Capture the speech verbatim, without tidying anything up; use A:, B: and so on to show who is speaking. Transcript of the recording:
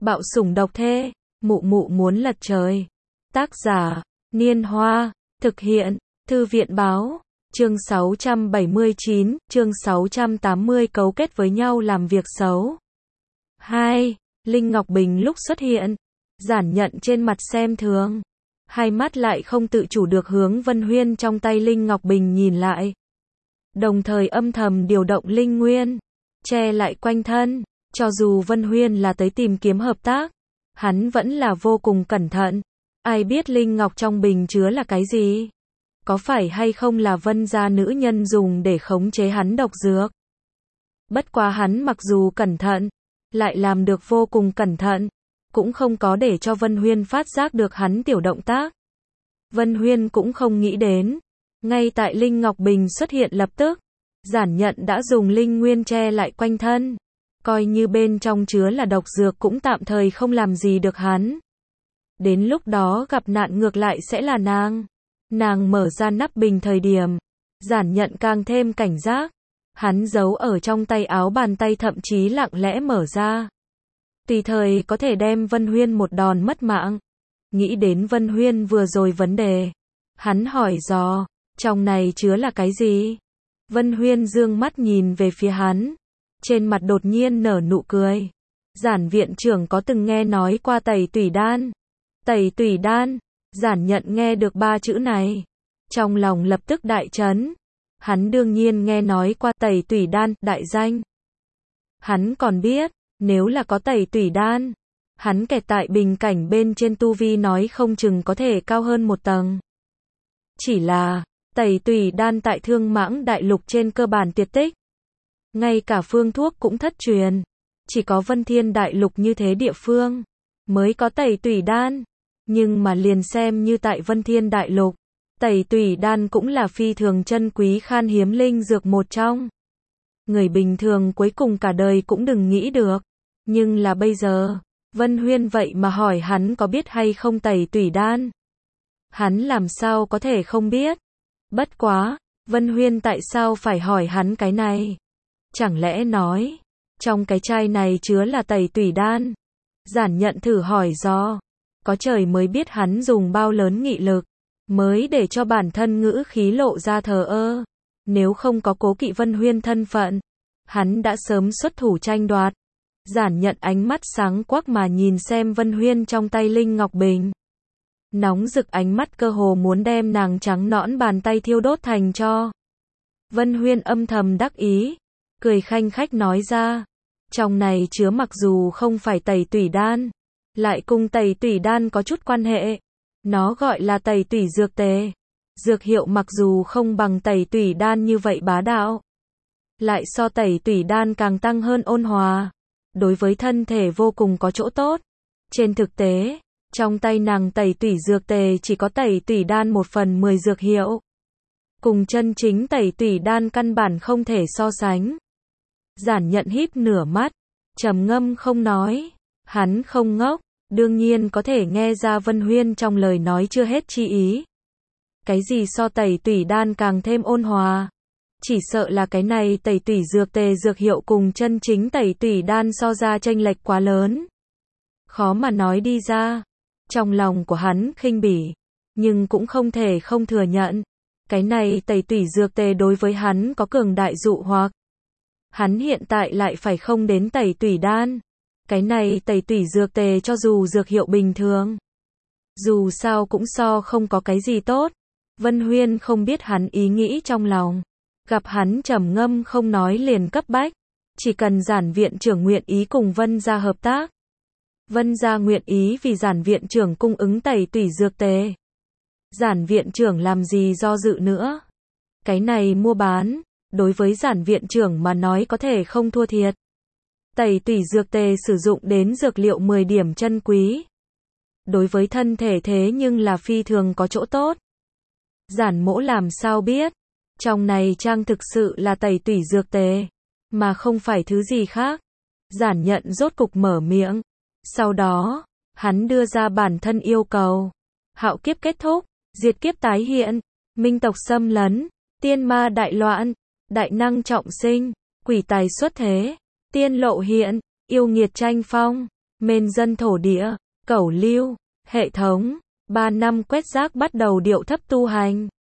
A: Bạo sủng độc thê, mụ mụ muốn lật trời. Tác giả, Niên Hoa, thực hiện, Thư viện báo, chương sáu trăm bảy mươi chín, chương sáu trăm tám mươi cấu kết với nhau làm việc xấu. hai. Linh Ngọc Bình lúc xuất hiện, Giản Nhận trên mặt xem thường, hai mắt lại không tự chủ được hướng Vân Huyên trong tay Linh Ngọc Bình nhìn lại. Đồng thời âm thầm điều động linh nguyên, che lại quanh thân, cho dù Vân Huyên là tới tìm kiếm hợp tác, hắn vẫn là vô cùng cẩn thận. Ai biết linh ngọc trong bình chứa là cái gì? Có phải hay không là Vân gia nữ nhân dùng để khống chế hắn độc dược? Bất quá hắn mặc dù cẩn thận, lại làm được vô cùng cẩn thận, cũng không có để cho Vân Huyên phát giác được hắn tiểu động tác. Vân Huyên cũng không nghĩ đến, ngay tại Linh Ngọc Bình xuất hiện lập tức, Giản Nhận đã dùng linh nguyên che lại quanh thân, coi như bên trong chứa là độc dược cũng tạm thời không làm gì được hắn. Đến lúc đó gặp nạn ngược lại sẽ là nàng. Nàng mở ra nắp bình thời điểm, Giản Nhận càng thêm cảnh giác, hắn giấu ở trong tay áo bàn tay thậm chí lặng lẽ mở ra, tùy thời có thể đem Vân Huyên một đòn mất mạng. Nghĩ đến Vân Huyên vừa rồi vấn đề, hắn hỏi dò, trong này chứa là cái gì? Vân Huyên dương mắt nhìn về phía hắn, trên mặt đột nhiên nở nụ cười. Giản viện trưởng có từng nghe nói qua tẩy tủy đan? Tẩy tủy đan? Giản Nhận nghe được ba chữ này, trong lòng lập tức đại chấn. Hắn đương nhiên nghe nói qua tẩy tủy đan, đại danh. Hắn còn biết, nếu là có tẩy tủy đan, hắn kẹt tại bình cảnh bên trên tu vi nói không chừng có thể cao hơn một tầng. Chỉ là, tẩy tủy đan tại Thương Mãng Đại Lục trên cơ bản tuyệt tích. Ngay cả phương thuốc cũng thất truyền. Chỉ có Vân Thiên Đại Lục như thế địa phương mới có tẩy tủy đan. Nhưng mà liền xem như tại Vân Thiên Đại Lục, tẩy tủy đan cũng là phi thường chân quý khan hiếm linh dược một trong. Người bình thường cuối cùng cả đời cũng đừng nghĩ được. Nhưng là bây giờ, Vân Huyên vậy mà hỏi hắn có biết hay không tẩy tủy đan. Hắn làm sao có thể không biết. Bất quá, Vân Huyên tại sao phải hỏi hắn cái này? Chẳng lẽ nói, trong cái chai này chứa là tẩy tủy đan? Giản Nhận thử hỏi do, có trời mới biết hắn dùng bao lớn nghị lực, mới để cho bản thân ngữ khí lộ ra thờ ơ. Nếu không có cố kỵ Vân Huyên thân phận, hắn đã sớm xuất thủ tranh đoạt. Giản Nhận ánh mắt sáng quắc mà nhìn xem Vân Huyên trong tay Linh Ngọc Bình. Nóng rực ánh mắt cơ hồ muốn đem nàng trắng nõn bàn tay thiêu đốt thành tro. Vân Huyên âm thầm đắc ý, cười khanh khách nói ra, trong này chứa mặc dù không phải tẩy tủy đan, lại cùng tẩy tủy đan có chút quan hệ. Nó gọi là tẩy tủy dược tề. Dược hiệu mặc dù không bằng tẩy tủy đan như vậy bá đạo, lại so tẩy tủy đan càng tăng hơn ôn hòa, đối với thân thể vô cùng có chỗ tốt. Trên thực tế, trong tay nàng tẩy tủy dược tề chỉ có tẩy tủy đan một phần mười dược hiệu, cùng chân chính tẩy tủy đan căn bản không thể so sánh. Giản Nhận híp nửa mắt, trầm ngâm không nói. Hắn không ngốc, đương nhiên có thể nghe ra Vân Huyên trong lời nói chưa hết chi ý. Cái gì so tẩy tủy đan càng thêm ôn hòa? Chỉ sợ là cái này tẩy tủy dược tề dược hiệu cùng chân chính tẩy tủy đan so ra chênh lệch quá lớn. Khó mà nói đi ra. Trong lòng của hắn khinh bỉ, nhưng cũng không thể không thừa nhận. Cái này tẩy tủy dược tề đối với hắn có cường đại dụ hoặc. Hắn hiện tại lại phải không đến tẩy tủy đan. Cái này tẩy tủy dược tề cho dù dược hiệu bình thường, dù sao cũng so không có cái gì tốt. Vân Huyên không biết hắn ý nghĩ trong lòng. Gặp hắn trầm ngâm không nói liền cấp bách. Chỉ cần Giản viện trưởng nguyện ý cùng Vân gia hợp tác. Vân gia nguyện ý vì Giản viện trưởng cung ứng tẩy tủy dược tề. Giản viện trưởng làm gì do dự nữa. Cái này mua bán, đối với Giản viện trưởng mà nói có thể không thua thiệt. Tẩy tủy dược tề sử dụng đến dược liệu mười điểm chân quý. Đối với thân thể thế nhưng là phi thường có chỗ tốt. Giản mỗ làm sao biết, trong này trang thực sự là tẩy tủy dược tề, mà không phải thứ gì khác. Giản Nhận rốt cục mở miệng. Sau đó, hắn đưa ra bản thân yêu cầu. Hạo kiếp kết thúc, diệt kiếp tái hiện, minh tộc xâm lấn, tiên ma đại loạn, đại năng trọng sinh, quỷ tài xuất thế, tiên lộ hiện, yêu nghiệt tranh phong, Mên dân thổ địa, cẩu lưu, hệ thống, ba năm quét rác bắt đầu điệu thấp tu hành.